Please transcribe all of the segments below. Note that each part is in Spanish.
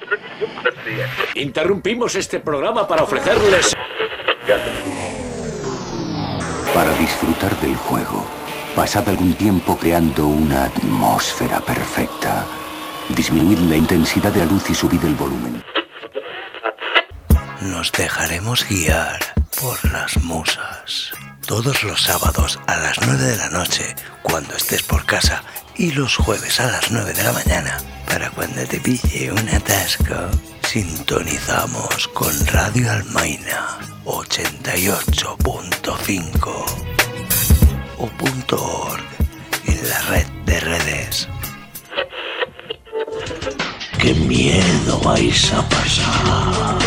Interrumpimos este programa para ofrecerles... Para disfrutar del juego, pasad algún tiempo creando una atmósfera perfecta. Disminuid la intensidad de la luz y subid el volumen. Nos dejaremos guiar por las musas. Todos los sábados a las 9 de la noche, cuando estés por casa, y los jueves a las 9 de la mañana, para cuando te pille un atasco, sintonizamos con Radio Almaina 88.5 o .org en la red de redes. ¡Qué miedo vais a pasar!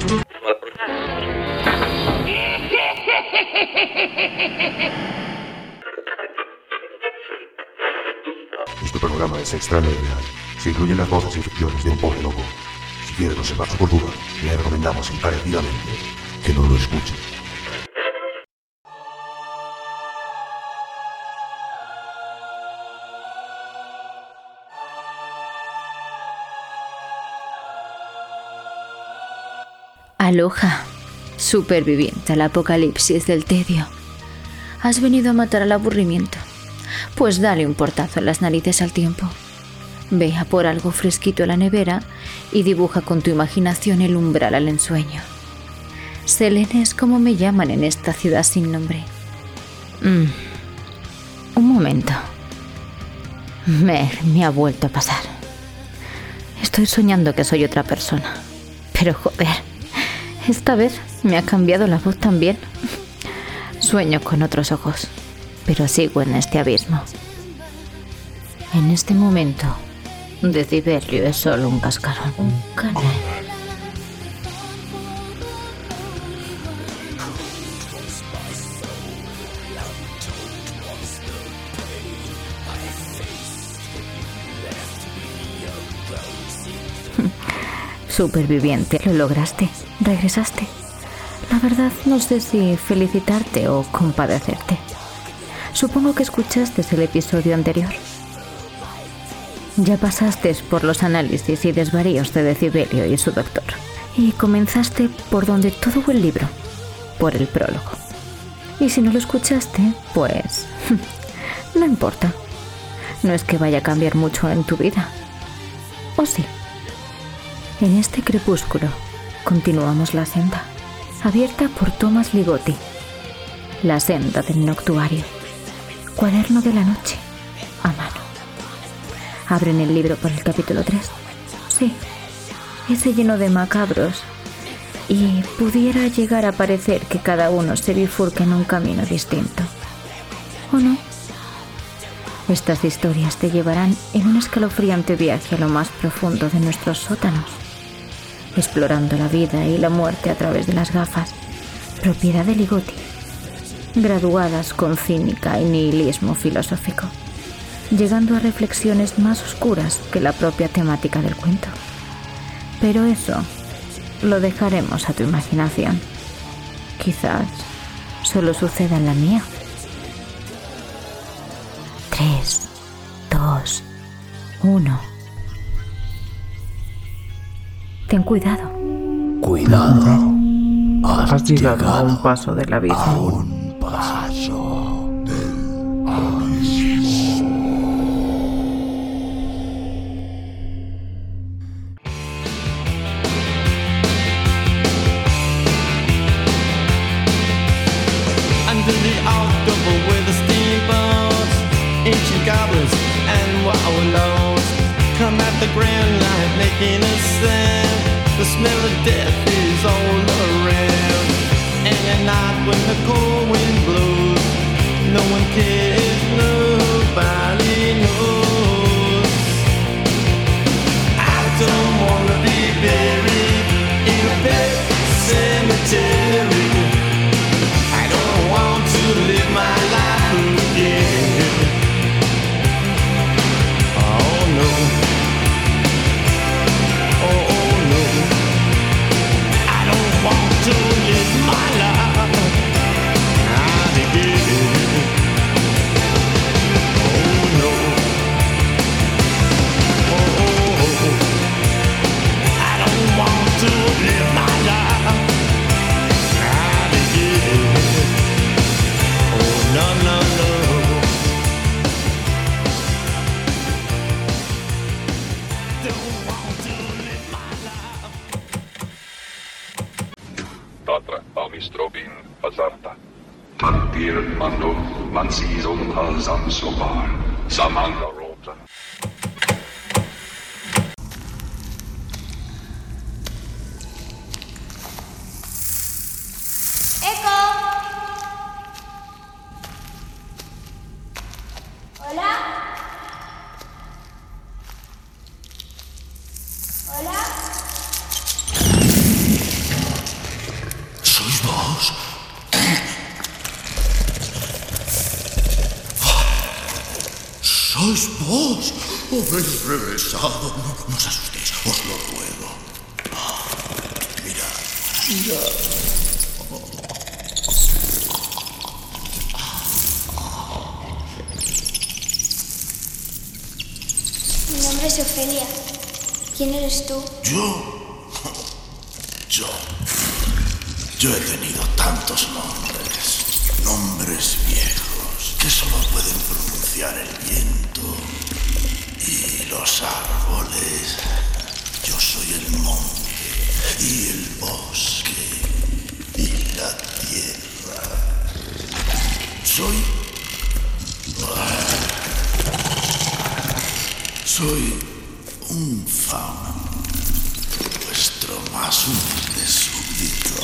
Este programa es extraño y real. Se incluyen las voces y ficciones de un pobre loco. Si quiere conservar su cordura, le recomendamos encarecidamente que no lo escuche. Aloha, superviviente al apocalipsis del tedio. ¿Has venido a matar al aburrimiento? Pues dale un portazo en las narices al tiempo. Ve a por algo fresquito a la nevera y dibuja con tu imaginación el umbral al ensueño. Selene es como me llaman en esta ciudad sin nombre. Un momento. Me ha vuelto a pasar. Estoy soñando que soy otra persona. Pero joder, esta vez me ha cambiado la voz también. Sueño con otros ojos, pero sigo en este abismo. En este momento, Decibelio es solo un cascarón, un canal. Superviviente, lo lograste, regresaste. La verdad no sé si felicitarte o compadecerte. Supongo que escuchaste el episodio anterior. Ya pasaste por los análisis y desvaríos de Decibelio y su doctor. Y comenzaste por donde todo buen libro, por el prólogo. Y si no lo escuchaste, pues... no importa. No es que vaya a cambiar mucho en tu vida. ¿O sí? En este crepúsculo continuamos la senda, abierta por Thomas Ligotti. La senda del noctuario. Cuaderno de la noche, a mano. Abren el libro por el capítulo 3. Sí, ese lleno de macabros. Y pudiera llegar a parecer que cada uno se bifurca en un camino distinto. ¿O no? Estas historias te llevarán en un escalofriante viaje a lo más profundo de nuestros sótanos, explorando la vida y la muerte a través de las gafas, propiedad de Ligotti, graduadas con cínica y nihilismo filosófico, llegando a reflexiones más oscuras que la propia temática del cuento. Pero eso lo dejaremos a tu imaginación. Quizás solo suceda en la mía. 3, 2, 1. Ten cuidado. Cuidado. Has llegado a un paso del abismo. A un paso del abismo. Under the October with the steamboats, ancient goblins and wallows come at the grand light making a sound. The smell of death is all around. And at night when the cold wind blows, no one cares, nobody knows. I don't wanna be buried in a pet cemetery. I don't want to live my life again. Oh no. Oh no. I don't want to live my life again. Oh no. Oh. Tatra, Almistrobin, Azarta. Tantir Mando, Mansizon Hazam Sobar, Samanga Rota. ¡Eco! ¿Hola? ¿Hola? ¿Sois vos? ¿Sois vos? ¿Habéis regresado? No os asustéis, os lo ruego. Mirad, mirad. Mi nombre es Ofelia. ¿Quién eres tú? Yo he tenido tantos nombres viejos que solo pueden pronunciar el viento y los árboles. Yo soy el monte y el bosque y la tierra. Soy un fauno, vuestro más humilde súbdito.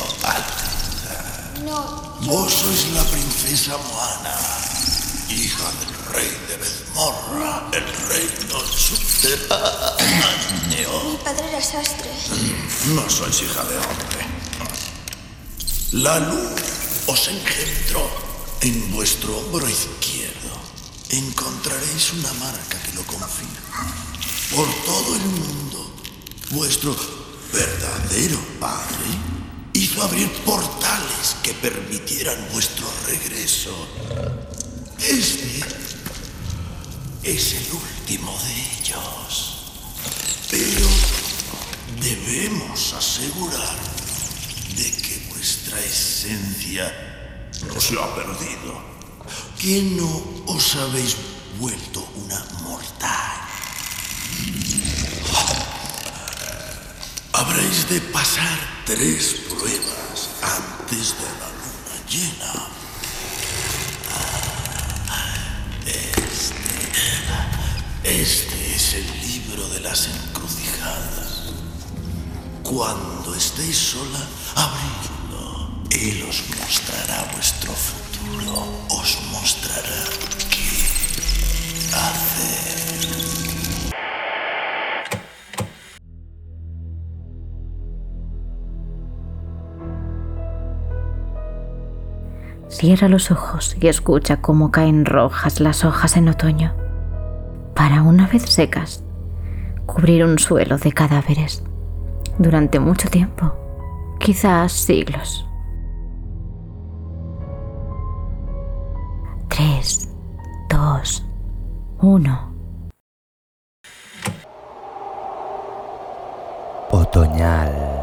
No. Vos sois la princesa Moana, hija del rey de Bezmorra, el reino subterráneo. Mi padre era sastre. No sois hija de hombre. La luz os engendró en vuestro hombro izquierdo. Encontraréis una marca que lo confirma. Por todo el mundo, vuestro verdadero padre hizo abrir portales que permitieran vuestro regreso. Este es el último de ellos. Pero debemos asegurar de que vuestra esencia no se ha perdido. Que no os habéis vuelto una mortal. Habréis de pasar 3 pruebas antes de la luna llena. Este es el libro de las encrucijadas. Cuando estéis sola, abridlo. Él os mostrará vuestro futuro. Os mostrará qué hacer. Cierra los ojos y escucha cómo caen rojas las hojas en otoño, para una vez secas, cubrir un suelo de cadáveres durante mucho tiempo, quizás siglos. 3, 2, 1. Otoñal.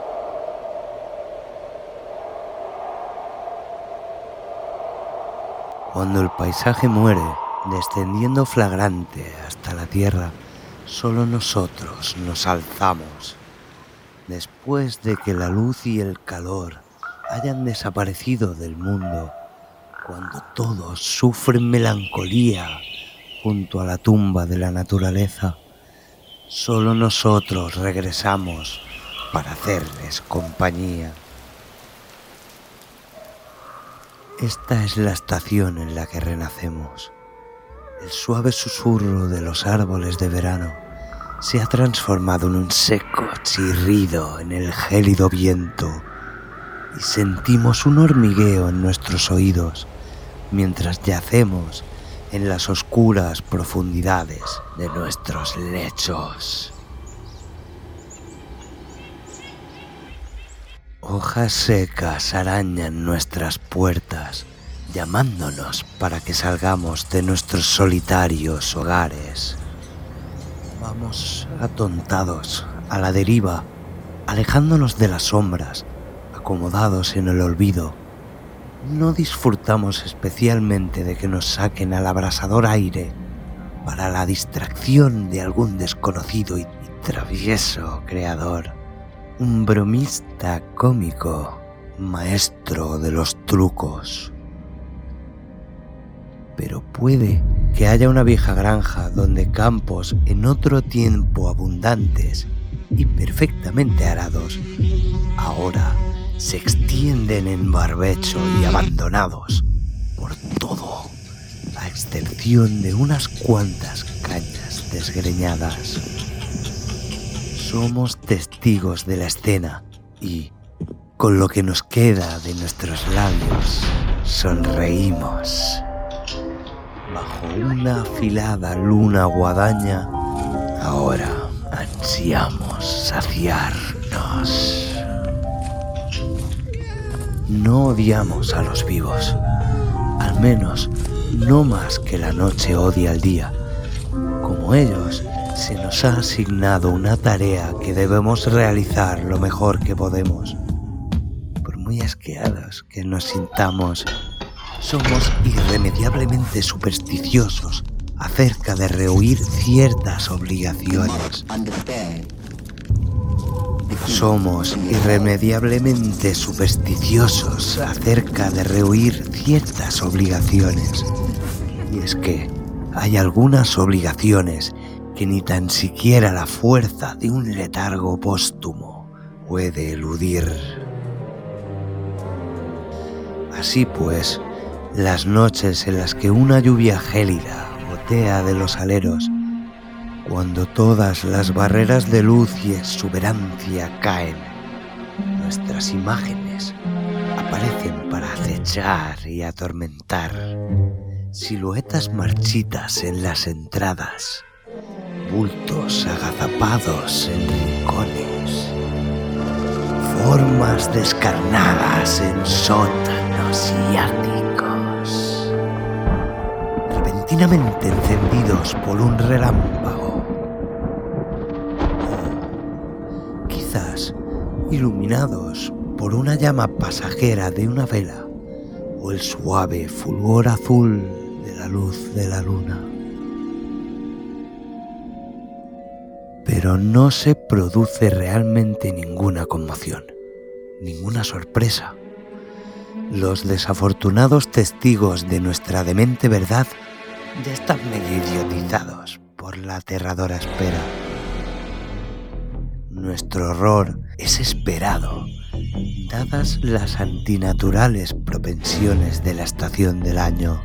Cuando el paisaje muere, descendiendo flagrante hasta la tierra, solo nosotros nos alzamos. Después de que la luz y el calor hayan desaparecido del mundo, cuando todos sufren melancolía junto a la tumba de la naturaleza, solo nosotros regresamos para hacerles compañía. Esta es la estación en la que renacemos. El suave susurro de los árboles de verano se ha transformado en un seco chirrido en el gélido viento y sentimos un hormigueo en nuestros oídos mientras yacemos en las oscuras profundidades de nuestros lechos. Hojas secas arañan nuestras puertas, llamándonos para que salgamos de nuestros solitarios hogares. Vamos atontados, a la deriva, alejándonos de las sombras, acomodados en el olvido. No disfrutamos especialmente de que nos saquen al abrasador aire para la distracción de algún desconocido y travieso creador. Un bromista cómico maestro de los trucos. Pero puede que haya una vieja granja donde campos en otro tiempo abundantes y perfectamente arados ahora se extienden en barbecho y abandonados por todo, a excepción de unas cuantas cañas desgreñadas. Somos testigos de la escena y, con lo que nos queda de nuestros labios, sonreímos. Bajo una afilada luna guadaña, ahora ansiamos saciarnos. No odiamos a los vivos, al menos no más que la noche odia al día. Como ellos, se nos ha asignado una tarea que debemos realizar lo mejor que podemos. Por muy asqueados que nos sintamos, somos irremediablemente supersticiosos acerca de rehuir ciertas obligaciones. Somos irremediablemente supersticiosos acerca de rehuir ciertas obligaciones. Y es que hay algunas obligaciones que ni tan siquiera la fuerza de un letargo póstumo puede eludir. Así pues, las noches en las que una lluvia gélida gotea de los aleros, cuando todas las barreras de luz y exuberancia caen, nuestras imágenes aparecen para acechar y atormentar, siluetas marchitas en las entradas, bultos agazapados en rincones, formas descarnadas en sótanos y áticos, repentinamente encendidos por un relámpago, o quizás iluminados por una llama pasajera de una vela o el suave fulgor azul de la luz de la luna. Pero no se produce realmente ninguna conmoción, ninguna sorpresa. Los desafortunados testigos de nuestra demente verdad ya están medio idiotizados por la aterradora espera. Nuestro horror es esperado, dadas las antinaturales propensiones de la estación del año.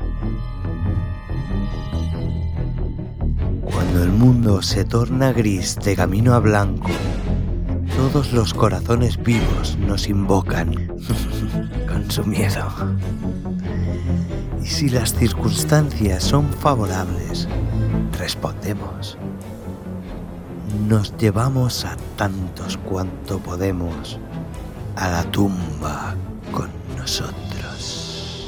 Cuando el mundo se torna gris de camino a blanco, todos los corazones vivos nos invocan con su miedo. Y si las circunstancias son favorables, respondemos. Nos llevamos a tantos cuanto podemos a la tumba con nosotros.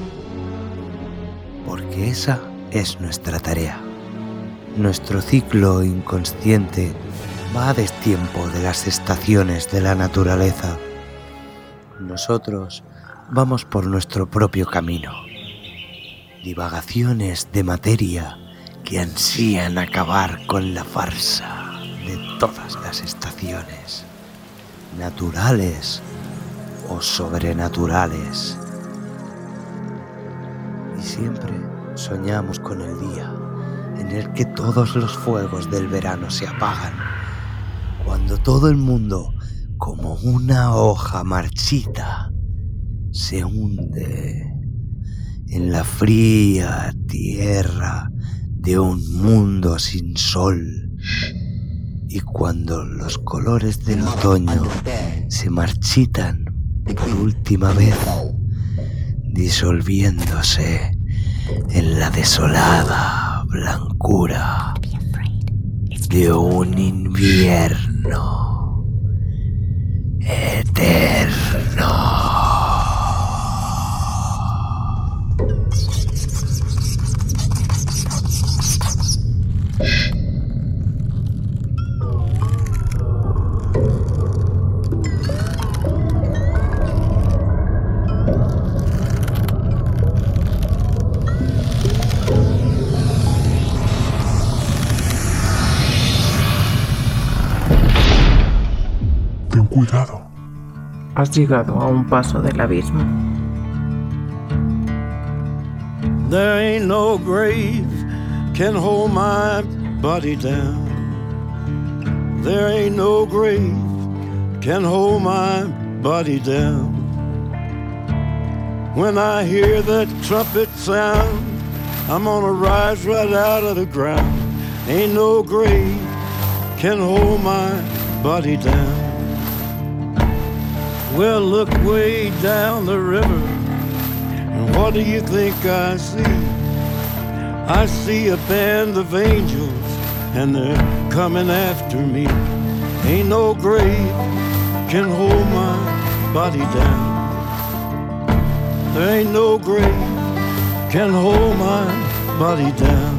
Porque esa es nuestra tarea. Nuestro ciclo inconsciente va a destiempo de las estaciones de la naturaleza. Nosotros vamos por nuestro propio camino. Divagaciones de materia que ansían acabar con la farsa de todas las estaciones, naturales o sobrenaturales. Y siempre soñamos con el día en el que todos los fuegos del verano se apagan, cuando todo el mundo, como una hoja marchita, se hunde en la fría tierra de un mundo sin sol, y cuando los colores del otoño se marchitan por última vez, disolviéndose en la desolada blancura de un invierno eterno. Cuidado. Has llegado a un paso del abismo. There ain't no grave can hold my body down. There ain't no grave can hold my body down. When I hear that trumpet sound, I'm gonna rise right out of the ground. Ain't no grave can hold my body down. Well, look way down the river, and what do you think I see? I see a band of angels, and they're coming after me. Ain't no grave can hold my body down. There ain't no grave can hold my body down.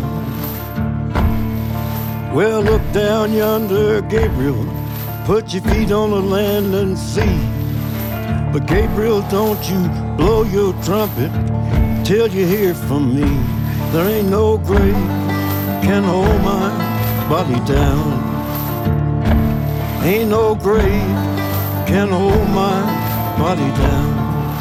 Well, look down yonder, Gabriel. Put your feet on the land and see. But Gabriel, don't you blow your trumpet till you hear from me. There ain't no grave can hold my body down. Ain't no grave can hold my body down.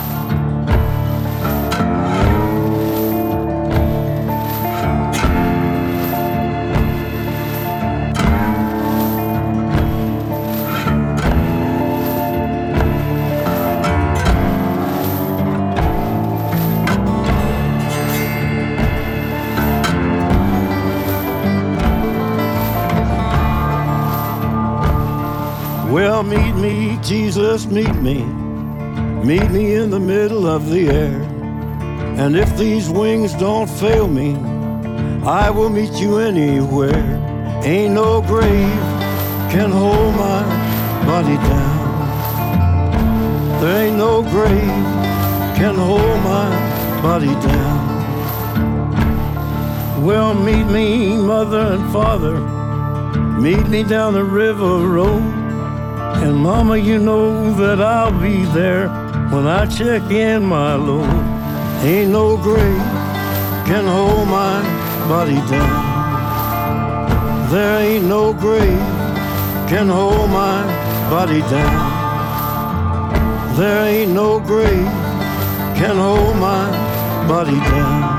Well, meet me, Jesus, meet me. Meet me in the middle of the air. And if these wings don't fail me, I will meet you anywhere. Ain't no grave can hold my body down. There ain't no grave can hold my body down. Well, meet me, mother and father. Meet me down the river road. And mama, you know that I'll be there when I check in my load. Ain't no grave can hold my body down. There ain't no grave can hold my body down. There ain't no grave can hold my body down.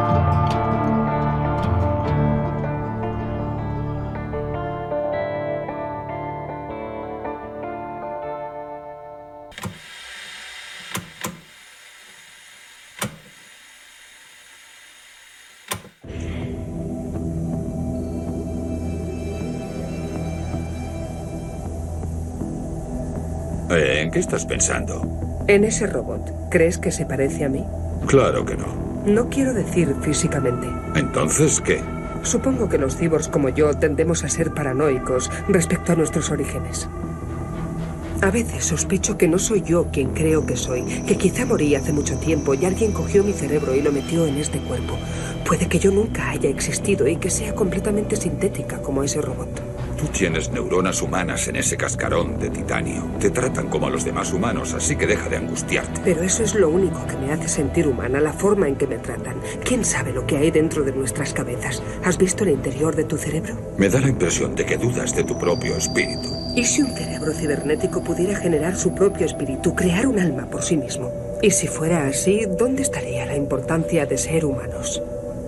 ¿En qué estás pensando? En ese robot. ¿Crees que se parece a mí? Claro que no. No quiero decir físicamente. ¿Entonces qué? Supongo que los cyborgs como yo tendemos a ser paranoicos respecto a nuestros orígenes. A veces sospecho que no soy yo quien creo que soy, que quizá morí hace mucho tiempo y alguien cogió mi cerebro y lo metió en este cuerpo. Puede que yo nunca haya existido y que sea completamente sintética como ese robot. Tú tienes neuronas humanas en ese cascarón de titanio. Te tratan como a los demás humanos, así que deja de angustiarte. Pero eso es lo único que me hace sentir humana, la forma en que me tratan. ¿Quién sabe lo que hay dentro de nuestras cabezas? ¿Has visto el interior de tu cerebro? Me da la impresión de que dudas de tu propio espíritu. ¿Y si un cerebro cibernético pudiera generar su propio espíritu, crear un alma por sí mismo? Y si fuera así, ¿dónde estaría la importancia de ser humanos?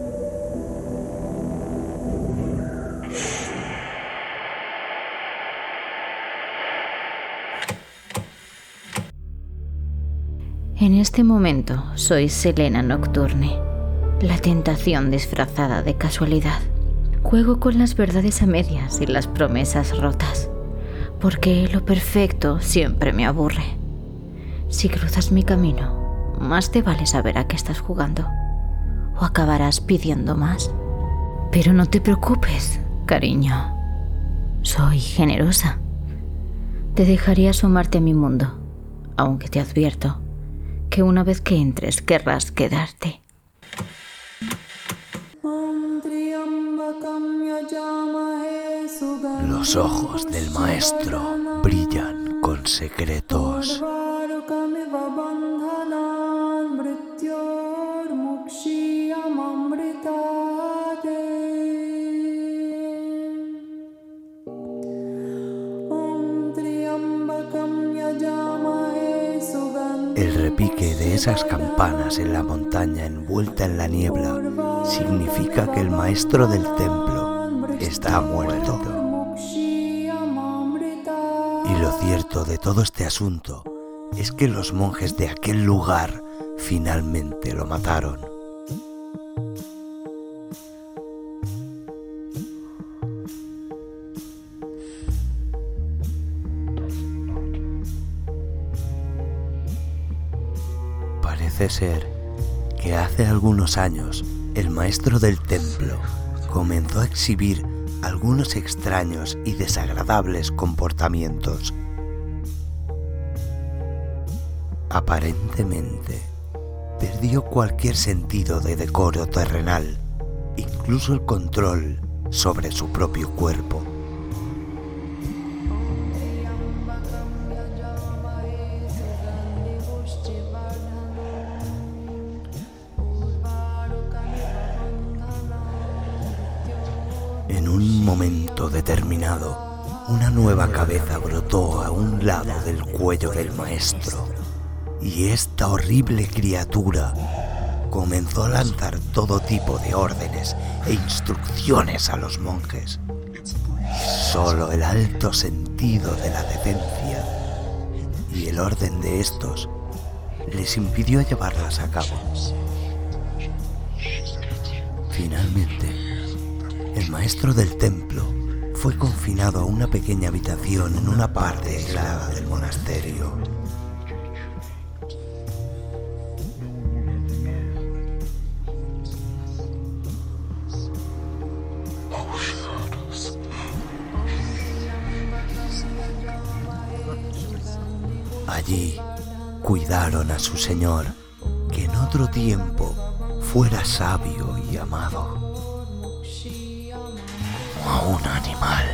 En este momento soy Selena Nocturne, la tentación disfrazada de casualidad. Juego con las verdades a medias y las promesas rotas, porque lo perfecto siempre me aburre. Si cruzas mi camino, más te vale saber a qué estás jugando, o acabarás pidiendo más. Pero no te preocupes, cariño. Soy generosa. Te dejaré asomarte a mi mundo, aunque te advierto que una vez que entres querrás quedarte. Los ojos del maestro brillan con secretos. Om Triambakam Yajamahe El repique de esas campanas en la montaña envuelta en la niebla significa que el maestro del templo está muerto. Y lo cierto de todo este asunto es que los monjes de aquel lugar finalmente lo mataron. Parece ser que hace algunos años el maestro del templo comenzó a exhibir algunos extraños y desagradables comportamientos. Aparentemente, perdió cualquier sentido de decoro terrenal, incluso el control sobre su propio cuerpo. En un momento determinado, una nueva cabeza brotó a un lado del cuello del maestro, y esta horrible criatura comenzó a lanzar todo tipo de órdenes e instrucciones a los monjes. Solo el alto sentido de la decencia y el orden de estos les impidió llevarlas a cabo. Finalmente, el maestro del templo fue confinado a una pequeña habitación en una parte aislada del monasterio. Allí cuidaron a su señor, que en otro tiempo fuera sabio y amado, a un animal.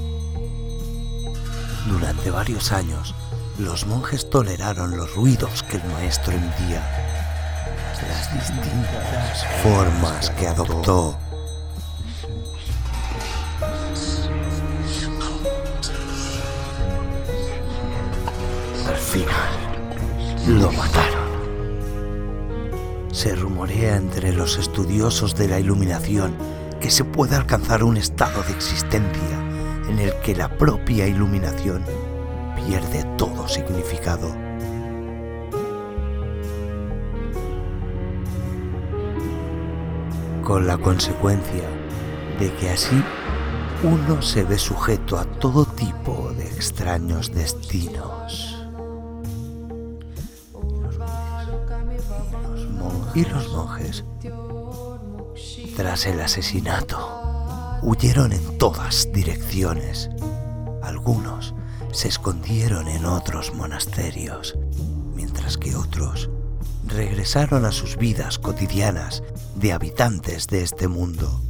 Durante varios años, los monjes toleraron los ruidos que el maestro emitía, las distintas formas que adoptó. Al final, lo mataron. Se rumorea entre los estudiosos de la iluminación que se puede alcanzar un estado de existencia en el que la propia iluminación pierde todo significado. Con la consecuencia de que así uno se ve sujeto a todo tipo de extraños destinos. Y los monjes, tras el asesinato, huyeron en todas direcciones. Algunos se escondieron en otros monasterios, mientras que otros regresaron a sus vidas cotidianas de habitantes de este mundo.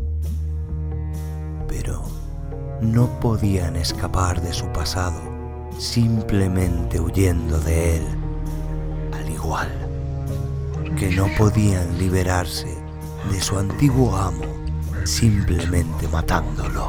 Pero no podían escapar de su pasado, simplemente huyendo de él, al igual que no podían liberarse de su antiguo amo simplemente matándolo.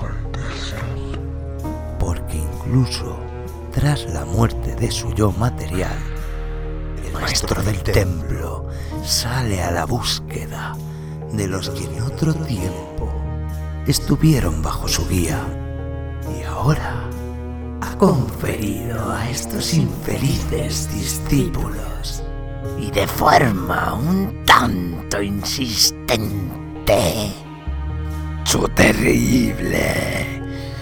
Porque incluso tras la muerte de su yo material, el maestro del templo sale a la búsqueda de los que en otro tiempo estuvieron bajo su guía y ahora ha conferido a estos infelices discípulos, y de forma un tanto insistente, su terrible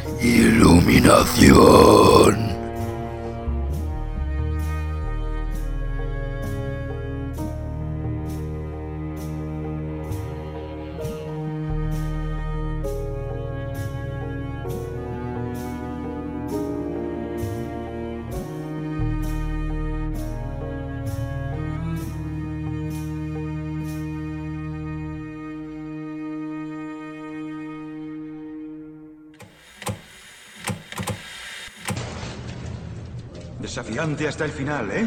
iluminación. Desafiante hasta el final, ¿eh?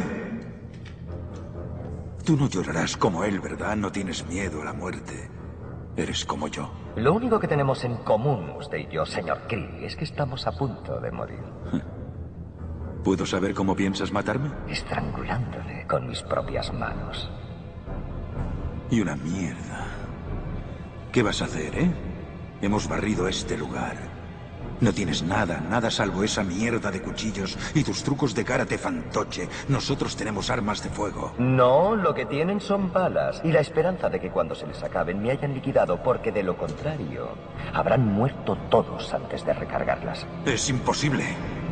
Tú no llorarás como él, ¿verdad? No tienes miedo a la muerte. Eres como yo. Lo único que tenemos en común, usted y yo, señor Krieg, es que estamos a punto de morir. ¿Puedo saber cómo piensas matarme? Estrangulándole con mis propias manos. Y una mierda. ¿Qué vas a hacer, eh? Hemos barrido este lugar. No tienes nada, nada salvo esa mierda de cuchillos y tus trucos de karate fantoche. Nosotros tenemos armas de fuego. No, lo que tienen son balas. Y la esperanza de que cuando se les acaben me hayan liquidado, porque de lo contrario, habrán muerto todos antes de recargarlas. Es imposible.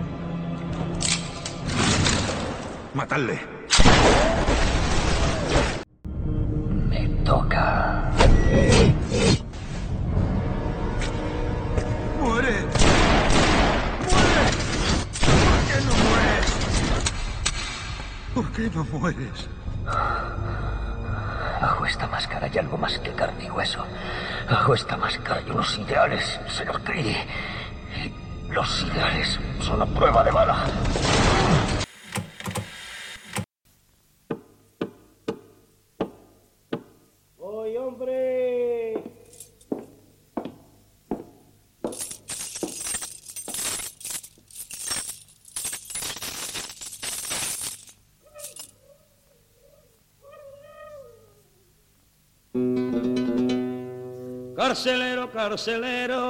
¡Matadle! Me toca. ¡Muere! ¿Por qué no mueres? Bajo esta máscara hay algo más que carne y hueso. Bajo esta máscara hay unos ideales, señor Creedy. Y los ideales son a prueba de bala. ¡Oye, hombre! Carcelero, carcelero,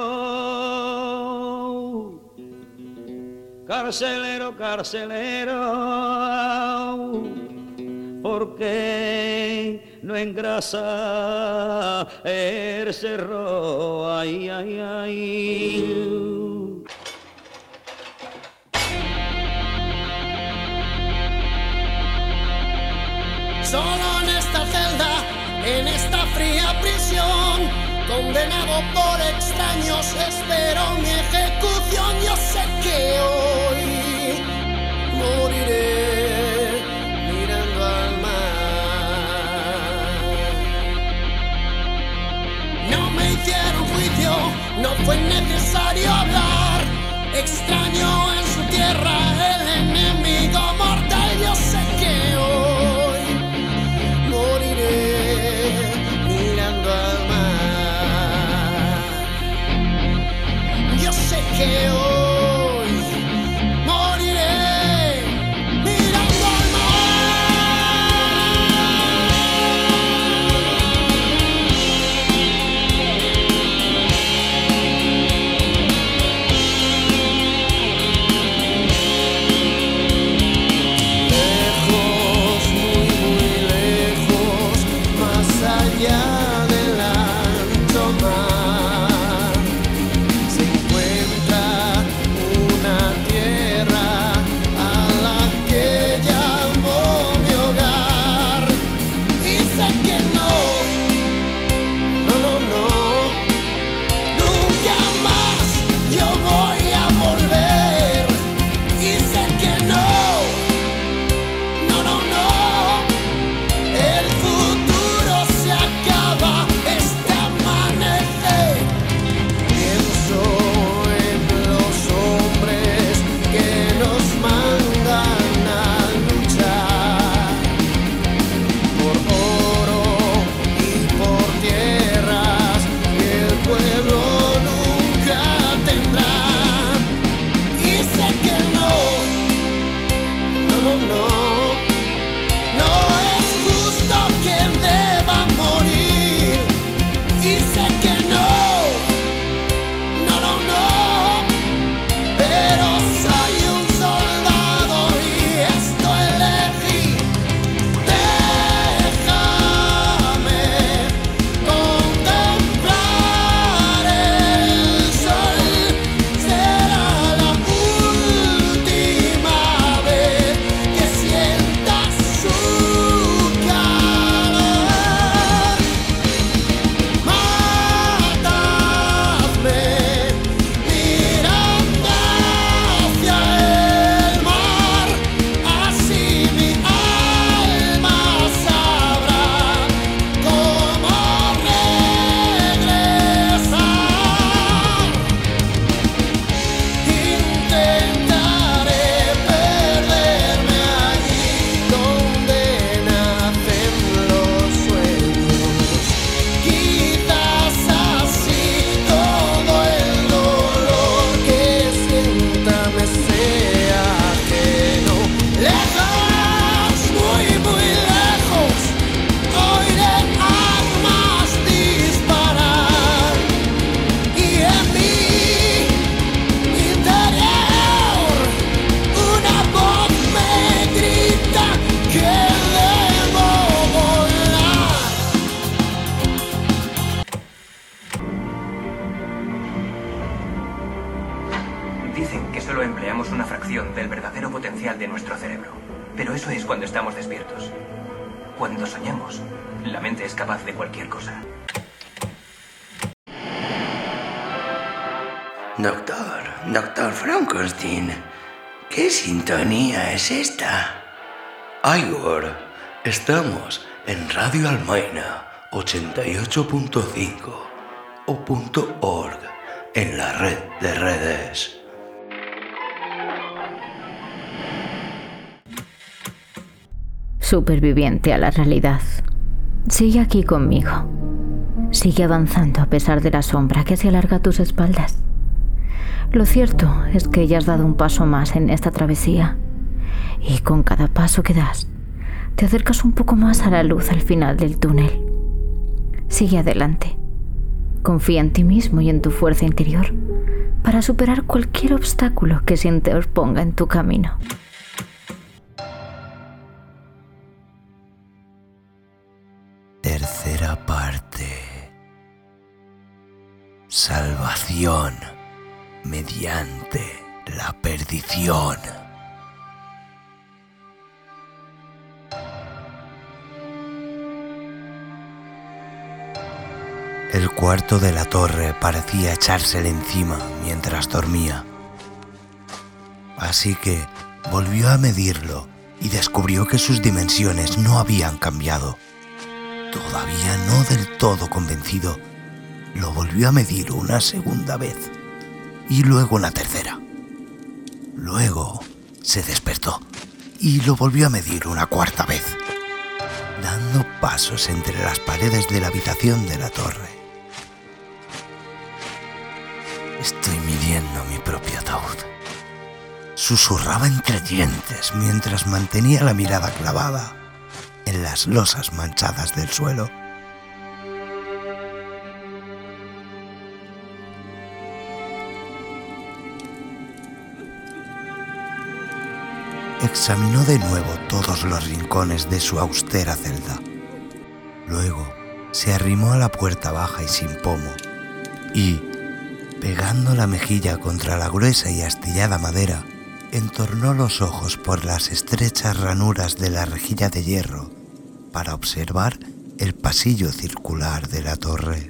carcelero, carcelero, ¿por qué no engrasa el cerro? Ay, ay, ay. Solo en esta celda, en esta fría prisión, condenado por extraños, espero mi ejecución. Yo sé que hoy moriré mirando al mar. No me hicieron juicio, no fue necesario hablar. Extraño en su tierra, el enemigo mortal. Yo sé que hoy moriré mirando al mar. Yo sé que hoy moriré. nuestro cerebro. Pero eso es cuando estamos despiertos. Cuando soñamos, la mente es capaz de cualquier cosa. Doctor Frankenstein, ¿qué sintonía es esta? Igor, estamos en Radio Almaina 88.5 o .org en la red de redes. Superviviente a la realidad. Sigue aquí conmigo. Sigue avanzando a pesar de la sombra que se alarga a tus espaldas. Lo cierto es que ya has dado un paso más en esta travesía. Y con cada paso que das, te acercas un poco más a la luz al final del túnel. Sigue adelante. Confía en ti mismo y en tu fuerza interior para superar cualquier obstáculo que se interponga en tu camino. Tercera parte. Salvación mediante la perdición. El cuarto de la torre parecía echársele encima mientras dormía. Así que volvió a medirlo y descubrió que sus dimensiones no habían cambiado. Todavía no del todo convencido, lo volvió a medir una segunda vez y luego una tercera. Luego se despertó y lo volvió a medir una cuarta vez, dando pasos entre las paredes de la habitación de la torre. Estoy midiendo mi propio ataúd. Susurraba entre dientes mientras mantenía la mirada clavada en las losas manchadas del suelo. Examinó de nuevo todos los rincones de su austera celda. Luego se arrimó a la puerta baja y sin pomo y, pegando la mejilla contra la gruesa y astillada madera, entornó los ojos por las estrechas ranuras de la rejilla de hierro para observar el pasillo circular de la torre.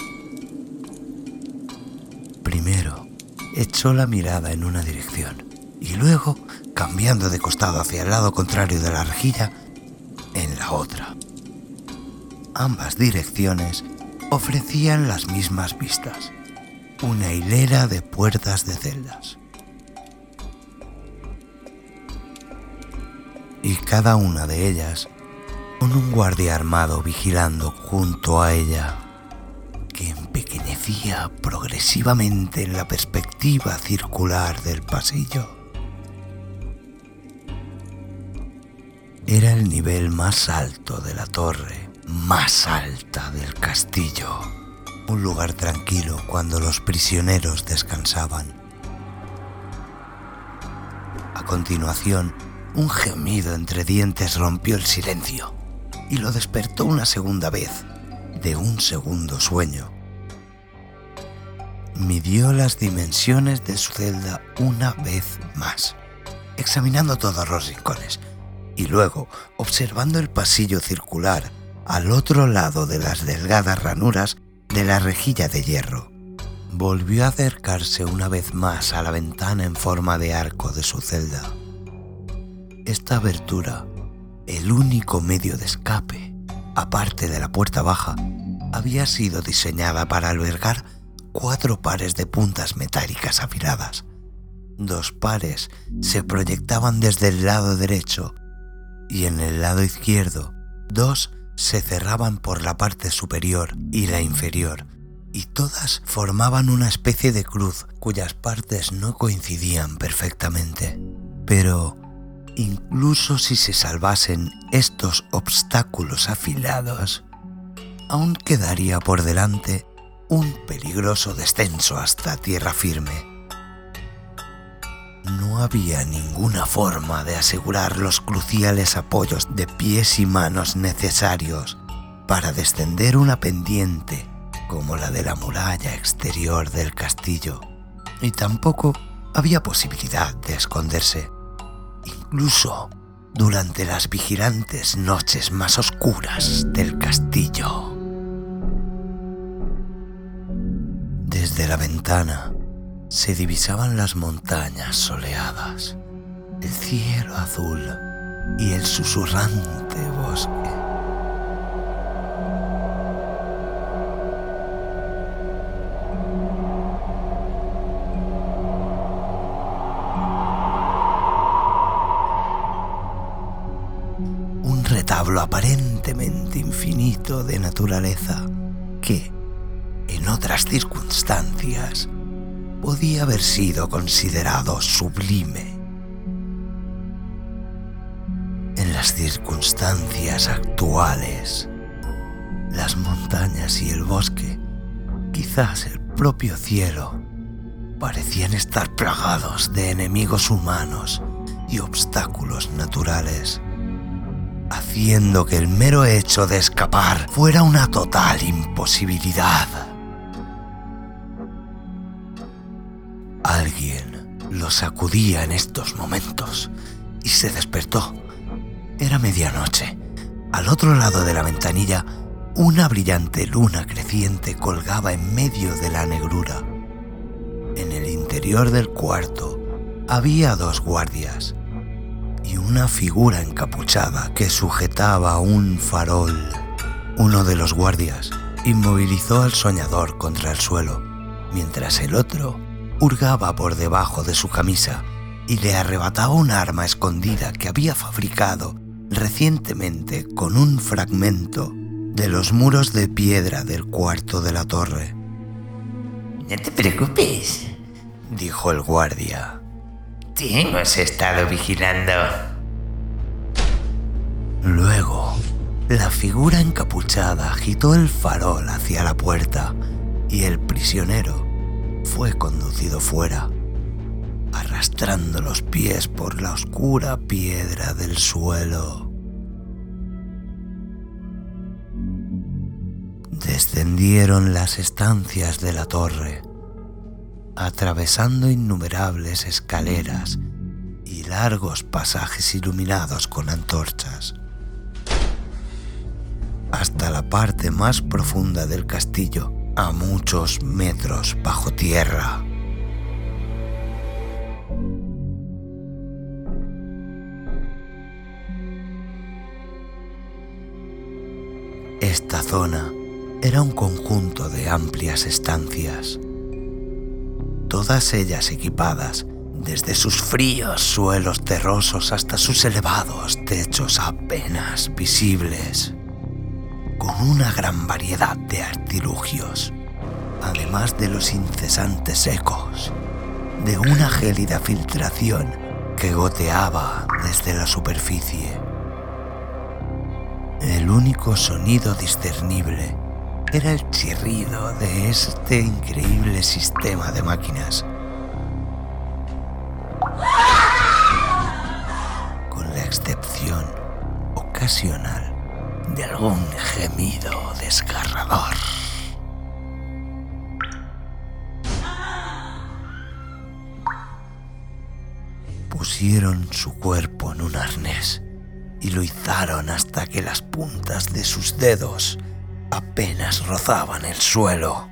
Primero echó la mirada en una dirección y luego, cambiando de costado hacia el lado contrario de la rejilla, en la otra. Ambas direcciones ofrecían las mismas vistas, una hilera de puertas de celdas. Y cada una de ellas con un guardia armado vigilando junto a ella, que empequeñecía progresivamente en la perspectiva circular del pasillo. Era el nivel más alto de la torre, más alta del castillo, un lugar tranquilo cuando los prisioneros descansaban. A continuación, un gemido entre dientes rompió el silencio y lo despertó una segunda vez de un segundo sueño. Midió las dimensiones de su celda una vez más, examinando todos los rincones y luego observando el pasillo circular al otro lado de las delgadas ranuras de la rejilla de hierro. Volvió a acercarse una vez más a la ventana en forma de arco de su celda. Esta abertura, el único medio de escape, aparte de la puerta baja, había sido diseñada para albergar 4 pares de puntas metálicas afiladas. 2 pares se proyectaban desde el lado derecho y en el lado izquierdo 2 se cerraban por la parte superior y la inferior, y todas formaban una especie de cruz cuyas partes no coincidían perfectamente. Pero incluso si se salvasen estos obstáculos afilados, aún quedaría por delante un peligroso descenso hasta tierra firme. No había ninguna forma de asegurar los cruciales apoyos de pies y manos necesarios para descender una pendiente como la de la muralla exterior del castillo, y tampoco había posibilidad de esconderse. incluso durante las vigilantes noches más oscuras del castillo. Desde la ventana se divisaban las montañas soleadas, el cielo azul y el susurrante bosque. Un retablo aparentemente infinito de naturaleza que, en otras circunstancias, podía haber sido considerado sublime. En las circunstancias actuales, las montañas y el bosque, quizás el propio cielo, parecían estar plagados de enemigos humanos y obstáculos naturales, haciendo que el mero hecho de escapar fuera una total imposibilidad. Alguien lo sacudía en estos momentos y se despertó. Era medianoche. Al otro lado de la ventanilla, una brillante luna creciente colgaba en medio de la negrura. En el interior del cuarto había 2 guardias y una figura encapuchada que sujetaba un farol. Uno de los guardias inmovilizó al soñador contra el suelo, mientras el otro hurgaba por debajo de su camisa y le arrebataba un arma escondida que había fabricado recientemente con un fragmento de los muros de piedra del cuarto de la torre. No te preocupes, dijo el guardia. te hemos estado vigilando. Luego, la figura encapuchada agitó el farol hacia la puerta y el prisionero fue conducido fuera, arrastrando los pies por la oscura piedra del suelo. Descendieron las estancias de la torre, atravesando innumerables escaleras y largos pasajes iluminados con antorchas, hasta la parte más profunda del castillo, a muchos metros bajo tierra. Esta zona era un conjunto de amplias estancias, todas ellas equipadas desde sus fríos suelos terrosos hasta sus elevados techos apenas visibles, con una gran variedad de artilugios, además de los incesantes ecos de una gélida filtración que goteaba desde la superficie. El único sonido discernible era el chirrido de este increíble sistema de máquinas, con la excepción ocasional de algún gemido desgarrador. Pusieron su cuerpo en un arnés y lo izaron hasta que las puntas de sus dedos apenas rozaban el suelo.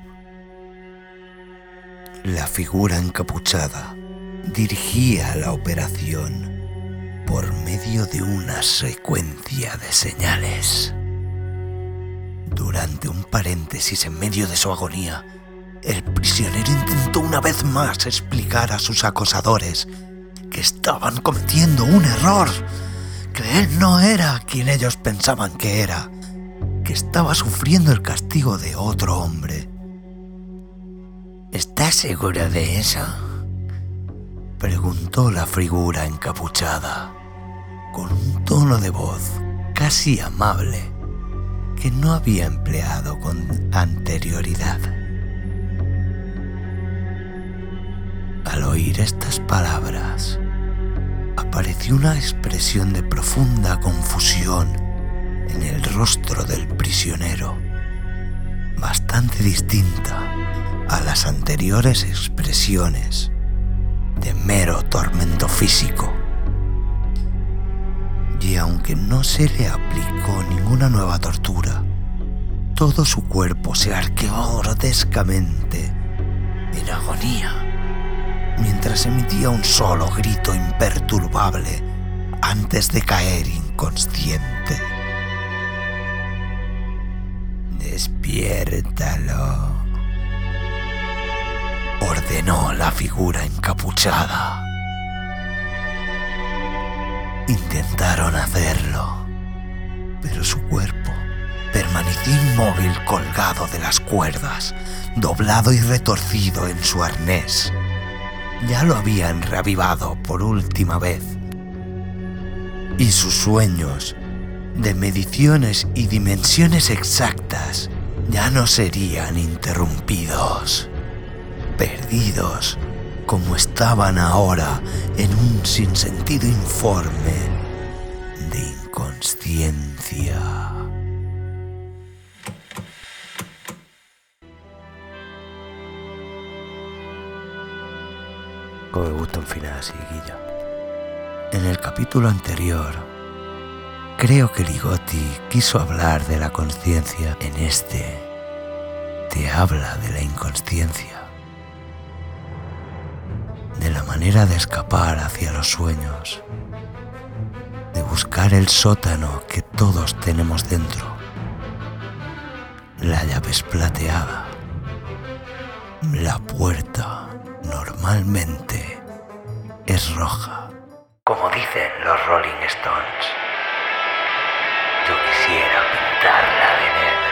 La figura encapuchada dirigía la operación por medio de una secuencia de señales. Durante un paréntesis en medio de su agonía, el prisionero intentó una vez más explicar a sus acosadores que estaban cometiendo un error, que él no era quien ellos pensaban que era, que estaba sufriendo el castigo de otro hombre. ¿Estás seguro de eso?, preguntó la figura encapuchada, con un tono de voz casi amable que no había empleado con anterioridad. Al oír estas palabras, apareció una expresión de profunda confusión en el rostro del prisionero, bastante distinta a las anteriores expresiones de mero tormento físico. Y aunque no se le aplicó ninguna nueva tortura, todo su cuerpo se arqueó grotescamente en agonía, mientras emitía un solo grito imperturbable antes de caer inconsciente. «Despiértalo», ordenó la figura encapuchada. Intentaron hacerlo, pero su cuerpo permaneció inmóvil colgado de las cuerdas, doblado y retorcido en su arnés. Ya lo habían reavivado por última vez, y sus sueños de mediciones y dimensiones exactas ya no serían interrumpidos. Perdidos como estaban ahora en un sinsentido informe de inconsciencia. Como me gusta un final así, Guilla. En el capítulo anterior, creo que Ligotti quiso hablar de la consciencia. En este, te habla de la inconsciencia, de la manera de escapar hacia los sueños, de buscar el sótano que todos tenemos dentro. La llave es plateada. La puerta normalmente es roja. Como dicen los Rolling Stones, yo quisiera pintarla de negro.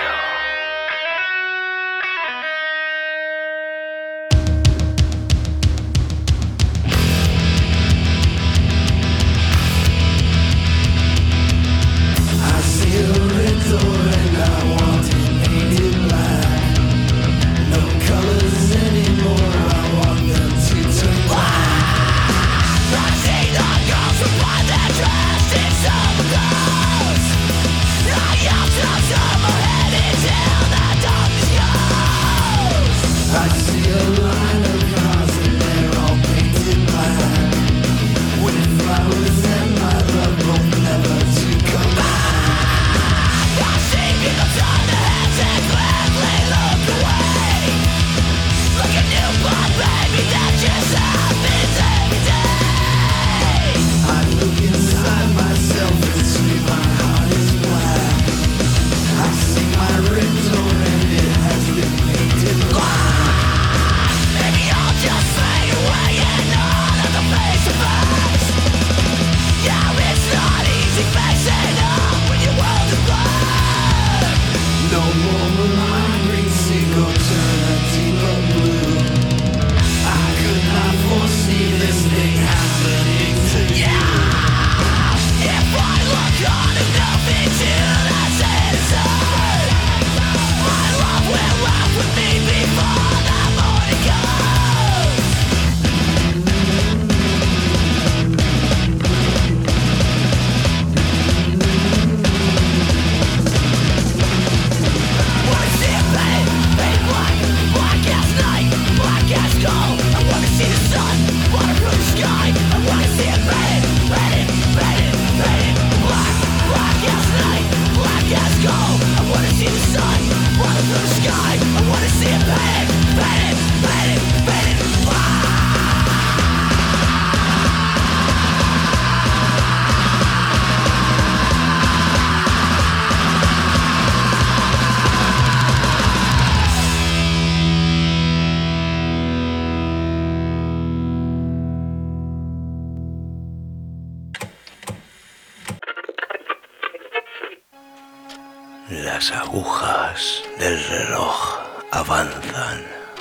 Las agujas del reloj avanzan.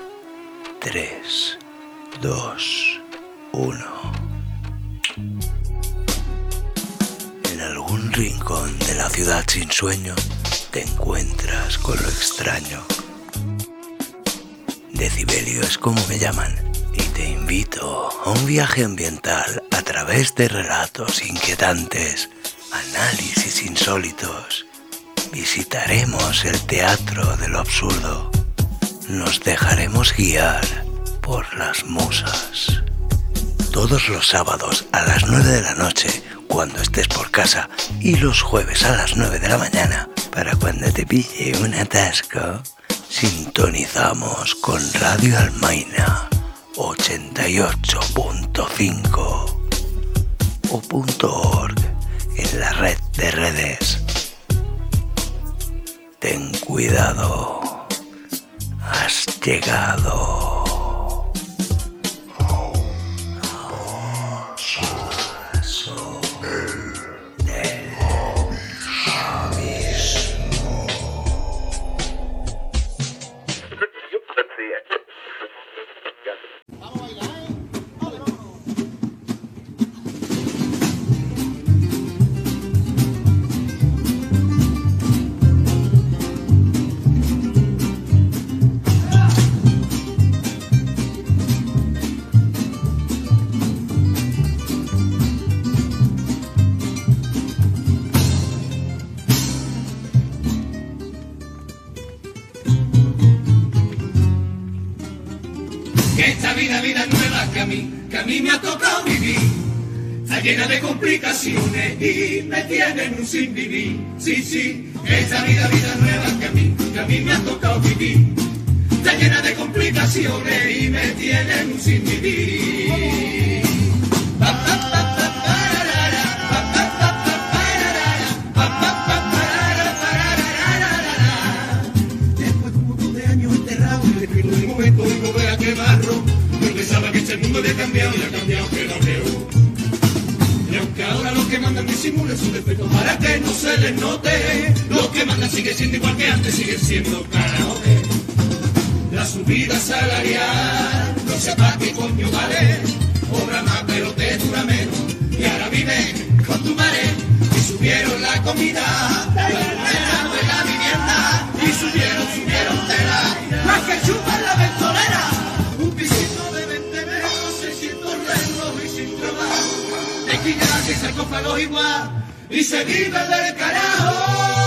3, 2, 1. En algún rincón de la ciudad sin sueño te encuentras con lo extraño. Decibelio es como me llaman, y te invito a un viaje ambiental a través de relatos inquietantes, análisis insólitos. Visitaremos el teatro de lo absurdo. Nos dejaremos guiar por las musas. Todos los sábados a las 9 de la noche, cuando estés por casa y los jueves a las 9 de la mañana, para cuando te pille un atasco, sintonizamos con Radio Almaina 88.5 o .org en la red de redes. Ten cuidado, has llegado. Vida nueva que a mí me ha tocado vivir, está llena de complicaciones y me tienen un sin vivir. Sí, esta vida nueva que a mí me ha tocado vivir, está llena de complicaciones y me tienen un sin vivir. Después de un montón de años enterrado en el primer momento y no vea que barro. Pensaba que este mundo había cambiado y ha cambiado que lo veo. Y aunque ahora los que mandan disimulen sus defectos para que no se les note, los que mandan sigue siendo igual que antes, siguen siendo karaoke. La subida salarial, no sé pa' qué coño vale, cobra más pero te dura menos, y ahora viven con tu madre, y subieron la comida, la vivienda, y subieron tela, más que chupan la ventolera. Y sarcófago igual y se vive del carajo.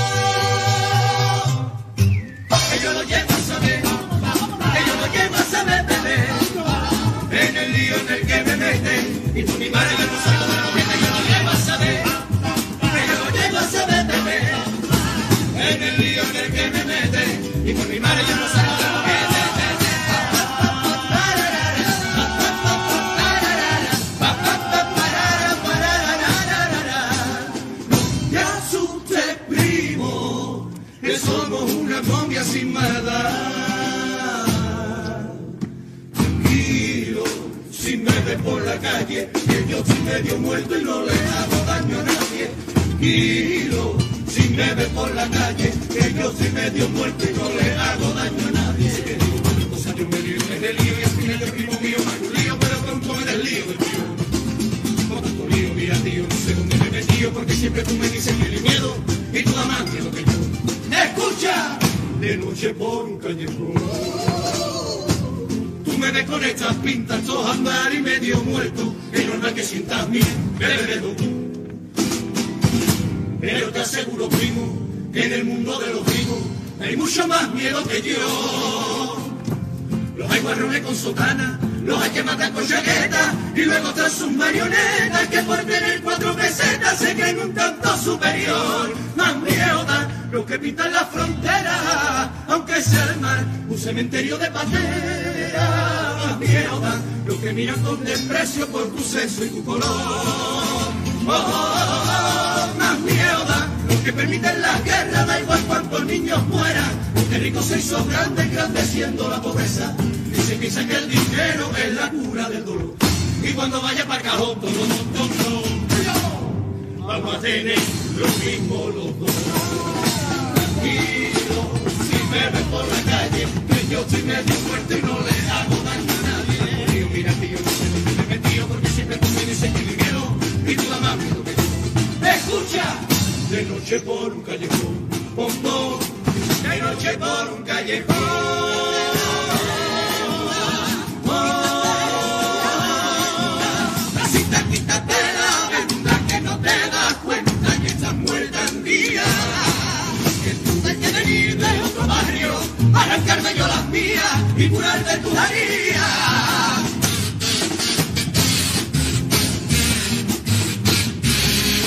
Ellos lo llevan a saber, bebé, en el lío en el que me meten y tú mi madre no salgo de la movida. Ellos lo llevan a saber, bebé, en el lío en el que me meten y por mi madre yo no salgo de la movida. Somos una momia sin maldad. Tranquilo, si me ves por la calle, que yo estoy medio muerto y no le hago daño a nadie. Tranquilo, si me ves por la calle, que yo estoy medio muerto y no le hago daño a nadie. Si te digo cualquier cosa yo me lío, me lío y al final el primo mío me hago un lío, pero pronto me deslío del tío. Con tanto lío, mira tío, no sé dónde me he metido, porque siempre tú me dices que hay miedo y tú da más miedo que yo. Escucha, de noche por un callejón, tú me ves con estas pintas, todo andar y medio muerto, es normal que sientas miedo, pero te aseguro, primo, que en el mundo de los vivos hay mucho más miedo que yo. Los hay guarrones con sotana, los hay que matar con chaqueta y luego tras sus marionetas que por tener 4 pesetas se creen un tanto superior. Más miedo dan los que pintan la frontera, aunque sea el mar un cementerio de pantera. Más miedo dan los que miran con desprecio por tu sexo y tu color. Más miedo dan los que permiten la guerra, da igual cuántos niños mueran, porque rico se hizo grande, engrandeciendo la pobreza. Y se piensa que el dinero es la cura del dolor. Y cuando vaya para cajón, vamos a tener lo mismo los dos. Tranquilo, si me ves por la calle, que yo estoy medio muerto y no le hago daño a nadie. Tío, mira tío, no sé dónde me he metido, porque siempre tú me dices que dinero y tú da más miedo que yo. Escucha, de noche por un callejón, pom pom, de noche por un callejón. Arrancarme yo las mías y curarte tus heridas.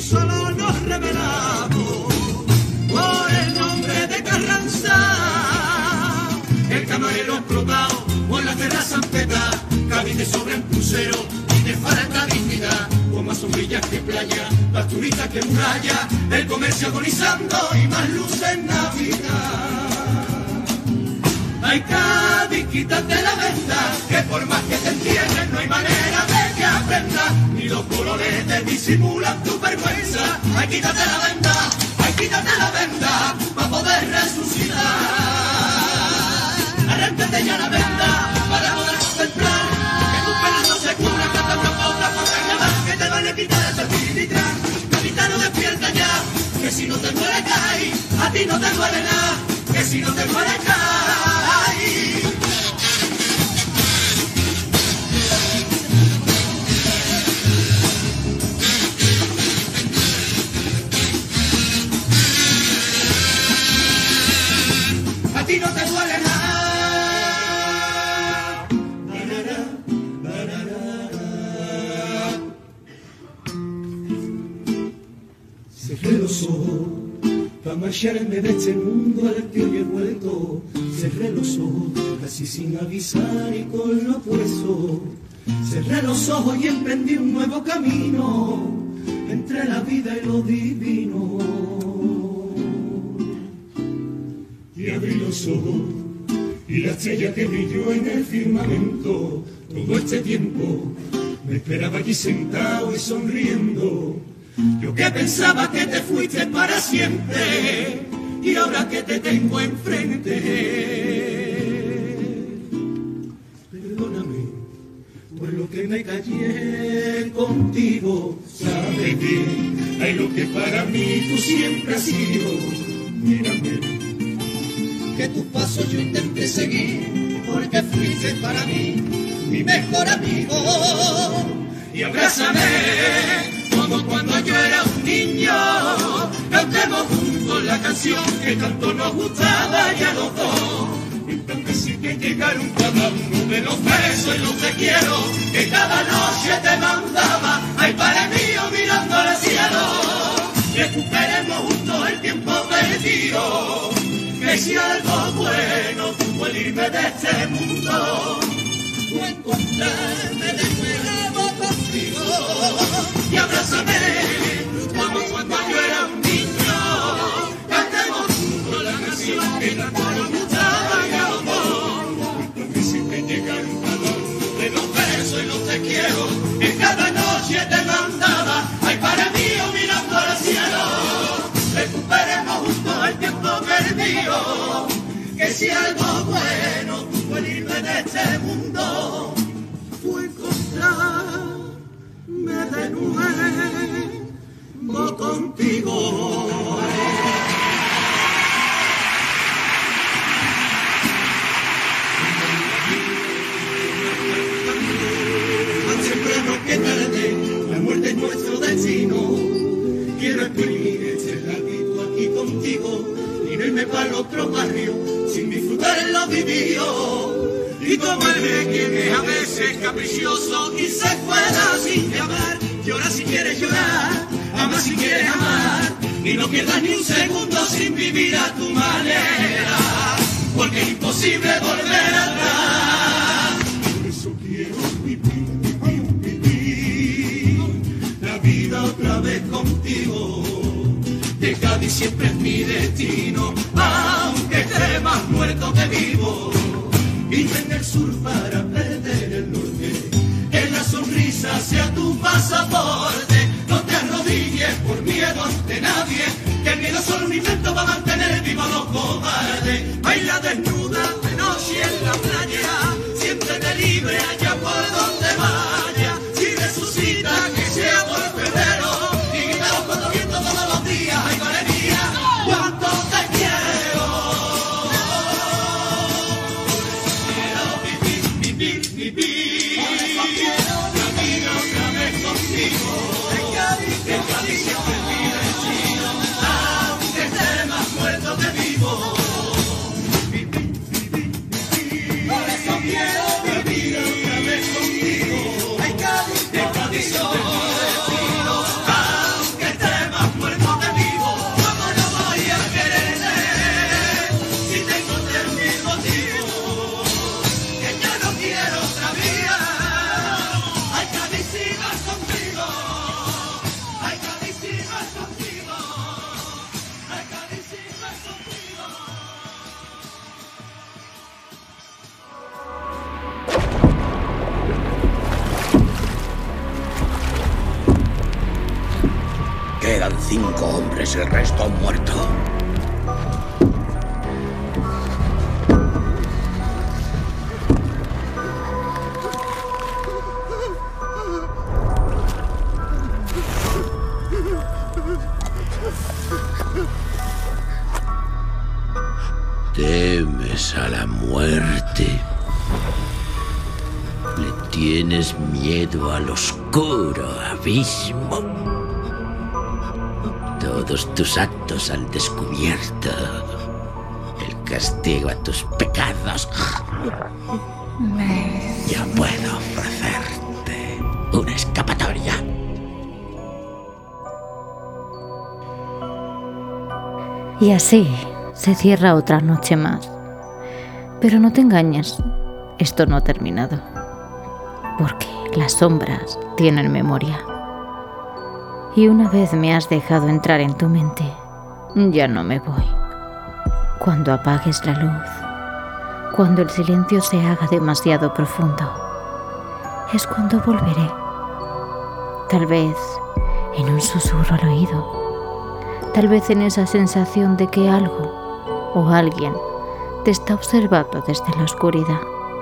solo nos rebelamos por el nombre de Carranza. El camarero explotado por la terraza ampeta, Cádiz de sobra en crucero y de falta dignidad, con más sombrillas que playa, más turistas que muralla, el comercio agonizando y más luz en Navidad. Ay, Cádiz, quítate la venda, que por más que te entiendes no hay manera de que aprendas, ni los coloretes disimulan tu vergüenza. Ay, quítate la venda, para poder resucitar. Arráncate ya la venda para poder contemplar que tus penas no se cubran, canta una poca por carnaval, que te van a quitar ese espiritrán. Capitano, despierta ya, que si no te duele caer, a ti no te duele nada, que si no te duele caer. A ti no te duele nada. Cerré los ojos para marcharme de este mundo al que hoy he vuelto. Cerré los ojos casi sin avisar y con lo puesto. Cerré los ojos y emprendí un nuevo camino entre la vida y lo divino. Y abrí los ojos y la estrella que brilló en el firmamento todo este tiempo me esperaba allí sentado y sonriendo. Yo que pensaba que te fuiste para siempre y ahora que te tengo enfrente, perdóname por lo que me callé contigo. Sabes bien, hay lo que para mí tú siempre has sido. Mírame, que tus pasos yo intenté seguir, porque fuiste para mí mi mejor amigo. Y abrázame como cuando yo era un niño, cantemos juntos la canción que tanto nos gustaba ya los dos. Entonces sí que llegaron cada uno de los besos y los te quiero que cada noche te mandaba. Ay, Padre mío, mirando al cielo, recuperemos juntos el tiempo perdido. Que si algo bueno tuvo el irme de este mundo, fue encontrarme de nuevo contigo. Y abrázame como cuando yo era un niño, cantemos juntos la canción que tanto nos gustaba y amor. Porque siempre llegaron cada uno de los besos y los te quiero que cada noche te mandaba. Ay, Padre mío, mirando al cielo, recuperemos juntos el tiempo perdido. Que si algo bueno tuvo el irme de este mundo, fue encontrarme de nuevo contigo. Más temprano que tarde, la muerte es nuestro destino. Quiero exprimir este ratito aquí contigo y no irme para el otro barrio sin disfrutar en lo vivido. Y como el de quien es a veces caprichoso y se fuera sin llamar, llora si quieres llorar, ama si quieres amar, y no pierdas ni un segundo sin vivir a tu manera, porque es imposible volver atrás. Por eso quiero vivir la vida otra vez contigo. De Cádiz siempre es mi destino, aunque esté más muerto que vivo. Vive en el sur para perder el norte, que la sonrisa sea tu pasaporte. No te arrodilles por miedo ante nadie, que el miedo solo un invento va a mantener vivos los cobardes. Baila desnuda de noche en la playa, siéntete libre allá por donde vaya. Si resucita que sea por febrero, y grita cuando viento todos los días. Ay, madre mía, cuánto te quiero. Vivir, la vida otra vez contigo. Que Cádiz siempre es mi destino, aunque esté más muerto que vivo. Vivir. Quedan 5 hombres, el resto han muerto. Temes a la muerte. Le tienes miedo al oscuro abismo. Todos tus actos al descubierto. El castigo a tus pecados. Yo puedo ofrecerte una escapatoria. Y así se cierra otra noche más. Pero no te engañes, esto no ha terminado. Porque las sombras tienen memoria. Y una vez me has dejado entrar en tu mente, ya no me voy. Cuando apagues la luz, cuando el silencio se haga demasiado profundo, es cuando volveré. Tal vez en un susurro al oído, tal vez en esa sensación de que algo o alguien te está observando desde la oscuridad.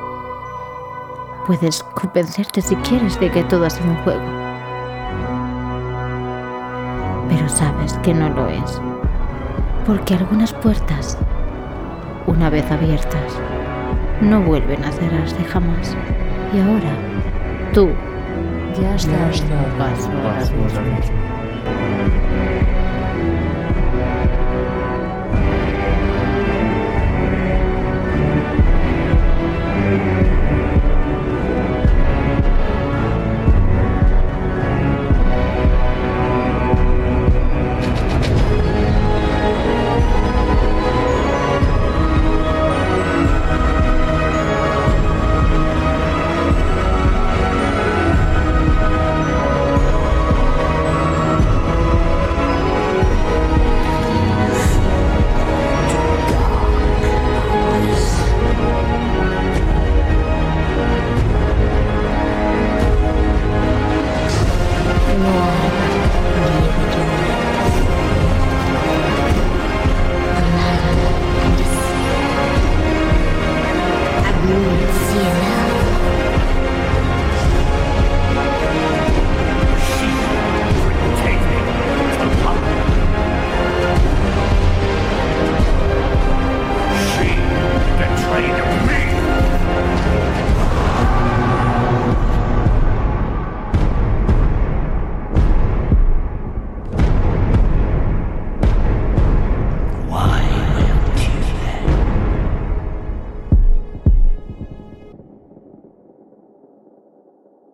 Puedes convencerte si quieres de que todo ha sido un juego. Pero sabes que no lo es. Porque algunas puertas, una vez abiertas, no vuelven a cerrarse jamás. Y ahora, tú ya estás a un paso.